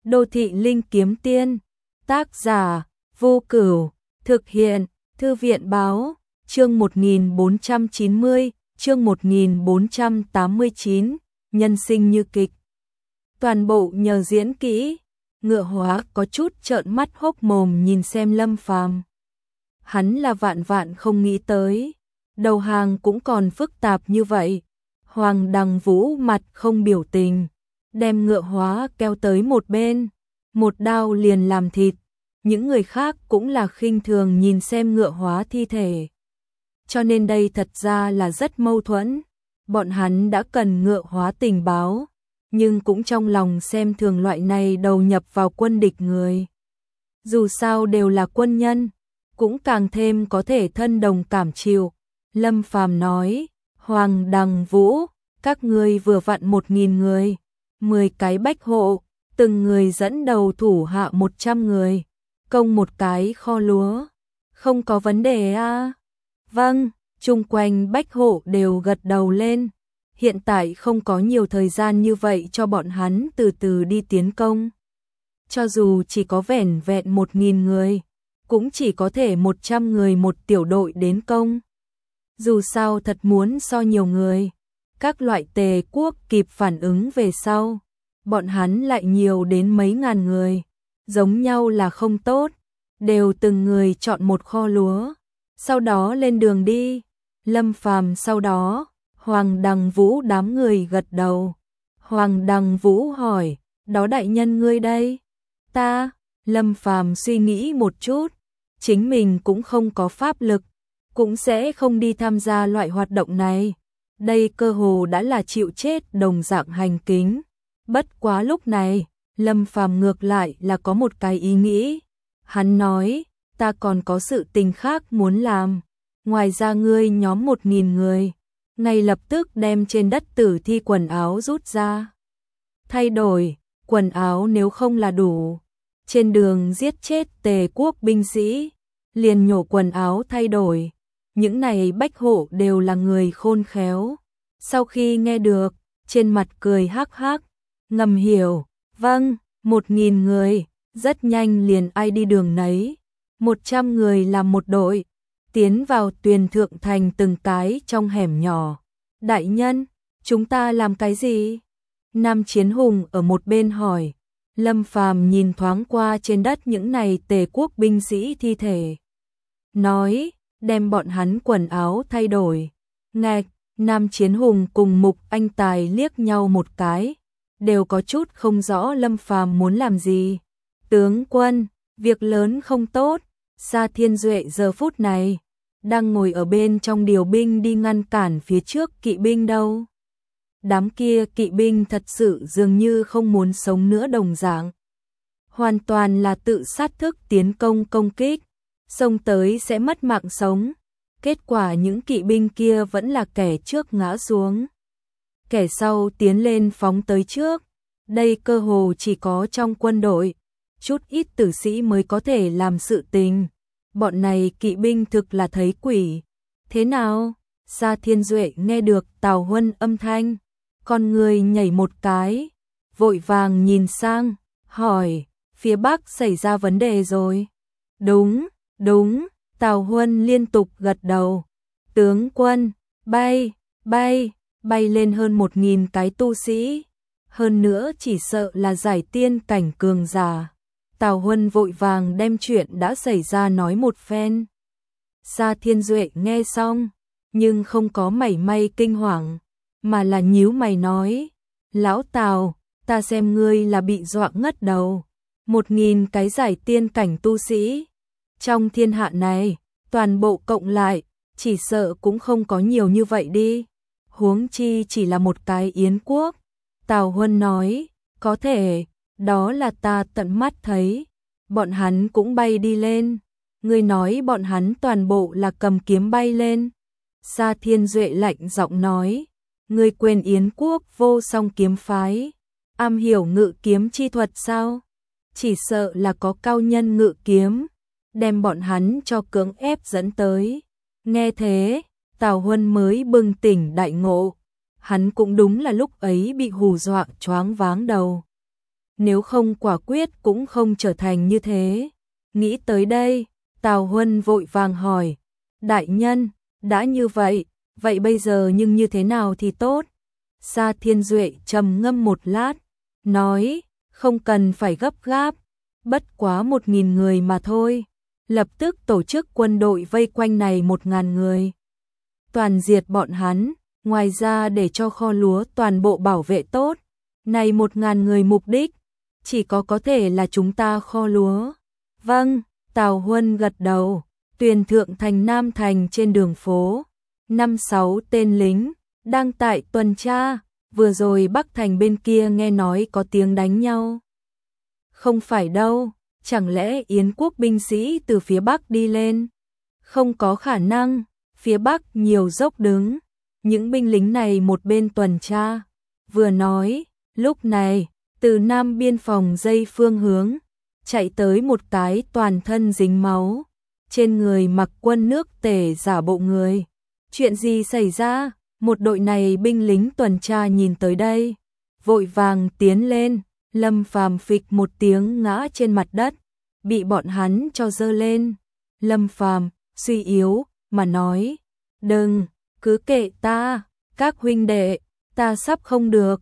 Đô thị linh kiếm tiên, tác giả, Vô Cửu, thực hiện, Thư viện báo, chương 1490, chương 1489, nhân sinh như kịch. Toàn bộ nhờ diễn kỹ, Ngựa Hóa có chút trợn mắt hốc mồm nhìn xem Lâm Phàm. Hắn là vạn vạn không nghĩ tới, đầu hàng cũng còn phức tạp như vậy. Hoàng Đằng Vũ mặt không biểu tình, đem Ngựa Hóa kéo tới một bên, một đao liền làm thịt. Những người khác cũng là khinh thường nhìn xem Ngựa Hóa thi thể. Cho nên đây thật ra là rất mâu thuẫn. Bọn hắn đã cần Ngựa Hóa tình báo, nhưng cũng trong lòng xem thường loại này đầu nhập vào quân địch người. Dù sao đều là quân nhân, cũng càng thêm có thể thân đồng cảm chịu. Lâm Phàm nói, Hoàng Đằng Vũ, các ngươi vừa vặn 1000 người, 10 cái bách hộ, từng người dẫn đầu thủ hạ 100 người, công một cái kho lúa, không có vấn đề à? Vâng, chung quanh bách hộ đều gật đầu lên. Hiện tại không có nhiều thời gian như vậy cho bọn hắn từ từ đi tiến công. Cho dù chỉ có vẻn vẹn 1000 người, cũng chỉ có thể 100 người một tiểu đội đến công. Dù sao thật muốn so nhiều người, các loại Tề quốc kịp phản ứng về sau, bọn hắn lại nhiều đến mấy ngàn người, giống nhau là không tốt, đều từng người chọn một kho lúa, sau đó lên đường đi. Lâm Phàm sau đó, Hoàng Đằng Vũ đám người gật đầu. Hoàng Đằng Vũ hỏi, đó đại nhân ngươi đây? Ta, Lâm Phàm suy nghĩ một chút, chính mình cũng không có pháp lực, cũng sẽ không đi tham gia loại hoạt động này. Đây cơ hồ đã là chịu chết đồng dạng hành kính. Bất quá lúc này, Lâm Phàm ngược lại là có một cái ý nghĩ. Hắn nói, ta còn có sự tình khác muốn làm. Ngoài ra ngươi nhóm 1000 người, ngay lập tức đem trên đất tử thi quần áo rút ra. Thay đổi, quần áo nếu không là đủ. Trên đường giết chết Tề quốc binh sĩ, liền nhổ quần áo thay đổi. Những này bách hộ đều là người khôn khéo. Sau khi nghe được, trên mặt cười hắc hắc, ngầm hiểu, vâng, 1000 người, rất nhanh liền ai đi đường nấy. 100 người làm một đội, tiến vào Tuyền Thượng Thành từng cái trong hẻm nhỏ. Đại nhân, chúng ta làm cái gì? Nam Chiến Hùng ở một bên hỏi. Lâm Phàm nhìn thoáng qua trên đất những này Tề quốc binh sĩ thi thể. Nói, đem bọn hắn quần áo thay đổi. Ngạch, Nam Chiến Hùng cùng Mục Anh Tài liếc nhau một cái, đều có chút không rõ Lâm Phàm muốn làm gì. Tướng quân, việc lớn không tốt. Sa Thiên Duệ giờ phút này đang ngồi ở bên trong điều binh đi ngăn cản phía trước kỵ binh đâu. Đám kia kỵ binh thật sự dường như không muốn sống nữa đồng dạng. Hoàn toàn là tự sát thức tiến công kích, xông tới sẽ mất mạng sống. Kết quả những kỵ binh kia vẫn là kẻ trước ngã xuống, kẻ sau tiến lên phóng tới trước. Đây cơ hồ chỉ có trong quân đội, chút ít tử sĩ mới có thể làm sự tình. Bọn này kỵ binh thực là thấy quỷ. Thế nào? Sa Thiên Duệ nghe được Tào Huân âm thanh, con người nhảy một cái, vội vàng nhìn sang, hỏi, phía Bắc xảy ra vấn đề rồi. Đúng, đúng, Tào Huân liên tục gật đầu. Tướng quân, bay lên hơn 1000 cái tu sĩ. Hơn nữa chỉ sợ là giải tiên cảnh cường giả. Tào Huân vội vàng đem chuyện đã xảy ra nói một phen. Sa Thiên Duệ nghe xong, nhưng không có mảy may kinh hoàng, mà là nhíu mày nói, lão Tào, ta xem ngươi là bị dọa ngất đầu. 1000 cái giải tiên cảnh tu sĩ, trong thiên hạ này, toàn bộ cộng lại, chỉ sợ cũng không có nhiều như vậy đi. Huống chi chỉ là một cái Yến quốc. Tào Huân nói, có thể, đó là ta tận mắt thấy. Bọn hắn cũng bay đi lên. Ngươi nói bọn hắn toàn bộ là cầm kiếm bay lên. Sa Thiên Duệ lạnh giọng nói, ngươi quên Yến quốc vô song kiếm phái, am hiểu ngự kiếm chi thuật sao? Chỉ sợ là có cao nhân ngự kiếm, đem bọn hắn cho cưỡng ép dẫn tới. Nghe thế, Tào Huân mới bừng tỉnh đại ngộ. Hắn cũng đúng là lúc ấy bị hù dọa choáng váng đầu. nếu không quả quyết cũng không trở thành như thế. Nghĩ tới đây, Tào Huân vội vàng hỏi, đại nhân, đã như vậy, vậy bây giờ nhưng như thế nào thì tốt? Sa Thiên Duệ trầm ngâm một lát, nói, không cần phải gấp gáp, bất quá 1.000 người mà thôi. Lập tức tổ chức quân đội vây quanh này 1.000 người. Toàn diệt bọn hắn, ngoài ra để cho kho lúa toàn bộ bảo vệ tốt. Này 1.000 người mục đích, chỉ có thể là chúng ta kho lúa. Vâng, Tào Huân gật đầu. Tuyền Thượng Thành Nam Thành trên đường phố, 5-6 tên lính đang tại tuần tra, vừa rồi Bắc Thành bên kia nghe nói có tiếng đánh nhau. Không phải đâu, chẳng lẽ Yến quốc binh sĩ từ phía Bắc đi lên? Không có khả năng, phía Bắc nhiều dốc đứng, những binh lính này một bên tuần tra, vừa nói, lúc này, từ Nam biên phòng dây phương hướng, chạy tới một cái toàn thân dính máu, trên người mặc quân nước tề giả bộ người. Chuyện gì xảy ra? Một đội này binh lính tuần tra nhìn tới đây, vội vàng tiến lên, Lâm Phàm phịch một tiếng ngã trên mặt đất, bị bọn hắn cho dơ lên. Lâm Phàm suy yếu mà nói, đừng, cứ kệ ta, các huynh đệ, ta sắp không được,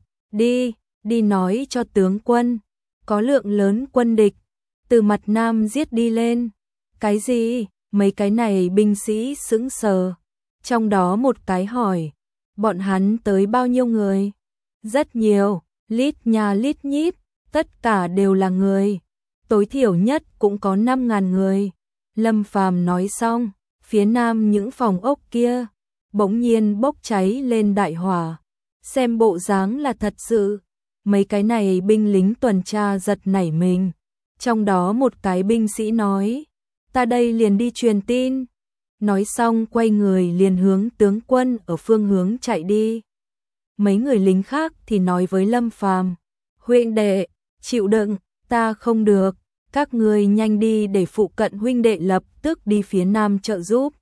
đi nói cho tướng quân, có lượng lớn quân địch, từ mặt Nam giết đi lên. Cái gì? Mấy cái này binh sĩ sững sờ, trong đó một cái hỏi, bọn hắn tới bao nhiêu người? Rất nhiều, lít nhà lít nhít, tất cả đều là người, tối thiểu nhất cũng có 5.000 người. Lâm Phàm nói xong, phía Nam những phòng ốc kia bỗng nhiên bốc cháy lên đại hỏa, xem bộ dáng là thật sự. Mấy cái này binh lính tuần tra giật nảy mình, trong đó một cái binh sĩ nói, ta đây liền đi truyền tin. Nói xong quay người liền hướng tướng quân ở phương hướng chạy đi. Mấy người lính khác thì nói với Lâm Phàm, huynh đệ, chịu đựng, ta không được, các ngươi nhanh đi để phụ cận huynh đệ lập tức đi phía Nam trợ giúp.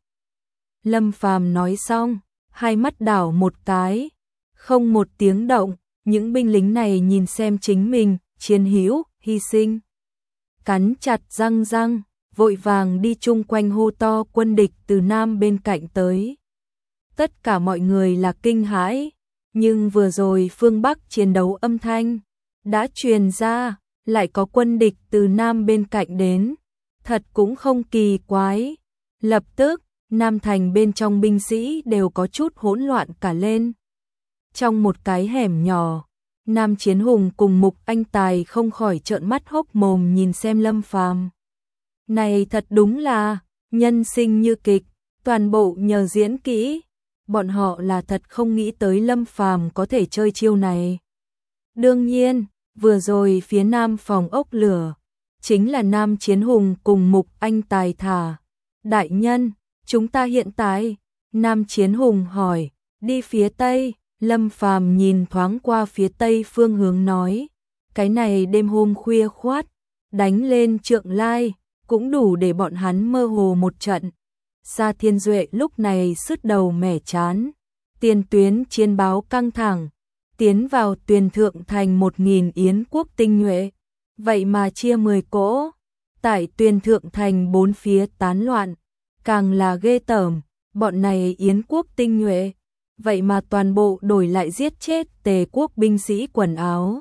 Lâm Phàm nói xong, hai mắt đảo một cái, không một tiếng động, những binh lính này nhìn xem chính mình, chiến hữu, hy sinh. Cắn chặt răng, vội vàng đi chung quanh hô to quân địch từ Nam bên cạnh tới. Tất cả mọi người là kinh hãi, nhưng vừa rồi phương Bắc chiến đấu âm thanh đã truyền ra, lại có quân địch từ Nam bên cạnh đến, thật cũng không kỳ quái. Lập tức, Nam Thành bên trong binh sĩ đều có chút hỗn loạn cả lên. Trong một cái hẻm nhỏ, Nam Chiến Hùng cùng Mục Anh Tài không khỏi trợn mắt hốc mồm nhìn xem Lâm Phàm. Này thật đúng là nhân sinh như kịch, toàn bộ nhờ diễn kỹ. Bọn họ là thật không nghĩ tới Lâm Phàm có thể chơi chiêu này. Đương nhiên, vừa rồi phía Nam phòng ốc lửa, chính là Nam Chiến Hùng cùng Mục Anh Tài thả. Đại nhân, chúng ta hiện tại, Nam Chiến Hùng hỏi, đi phía Tây. Lâm Phàm nhìn thoáng qua phía Tây phương hướng nói, cái này đêm hôm khuya khoát, đánh lên Trượng Lai, cũng đủ để bọn hắn mơ hồ một trận. Sa Thiên Duệ lúc này sứt đầu mẻ chán, tiền tuyến chiến báo căng thẳng, tiến vào Tuyền Thượng Thành 1.000 Yến quốc tinh nhuệ, vậy mà chia 10 cỗ, tại Tuyền Thượng Thành bốn phía tán loạn, càng là ghê tởm, bọn này Yến quốc tinh nhuệ, vậy mà toàn bộ đổi lại giết chết Tề quốc binh sĩ quần áo.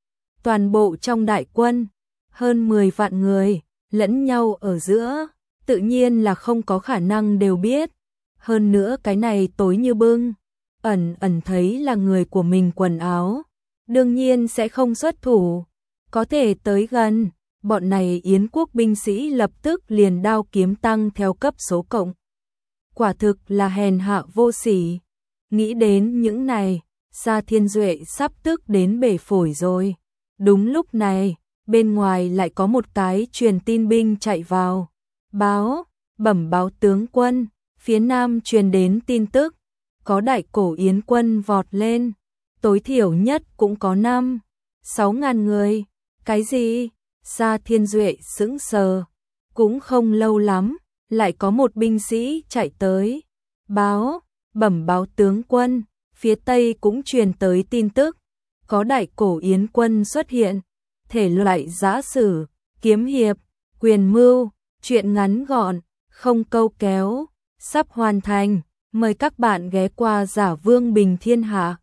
Toàn bộ trong đại quân, hơn 10 vạn người, lẫn nhau ở giữa, tự nhiên là không có khả năng đều biết. Hơn nữa cái này tối như bưng, ẩn thấy là người của mình quần áo, đương nhiên sẽ không xuất thủ, có thể tới gần, bọn này Yến quốc binh sĩ lập tức liền đao kiếm tăng theo cấp số cộng. Quả thực là hèn hạ vô sỉ. Nghĩ đến những này, Sa Thiên Duệ sắp tức đến bể phổi rồi. Đúng lúc này, bên ngoài lại có một cái truyền tin binh chạy vào. Bẩm báo tướng quân, phía Nam truyền đến tin tức, có đại cổ Yến quân vọt lên, tối thiểu nhất cũng có 5-6 ngàn người. Cái gì? Sa Thiên Duệ sững sờ, cũng không lâu lắm, lại có một binh sĩ chạy tới. Bẩm báo tướng quân, phía Tây cũng truyền tới tin tức, có đại cổ Yến quân xuất hiện. thể loại giã sử, kiếm hiệp, quyền mưu, truyện ngắn gọn, không câu kéo, sắp hoàn thành. Mời các bạn ghé qua Giả Vương Bình Thiên Hạ.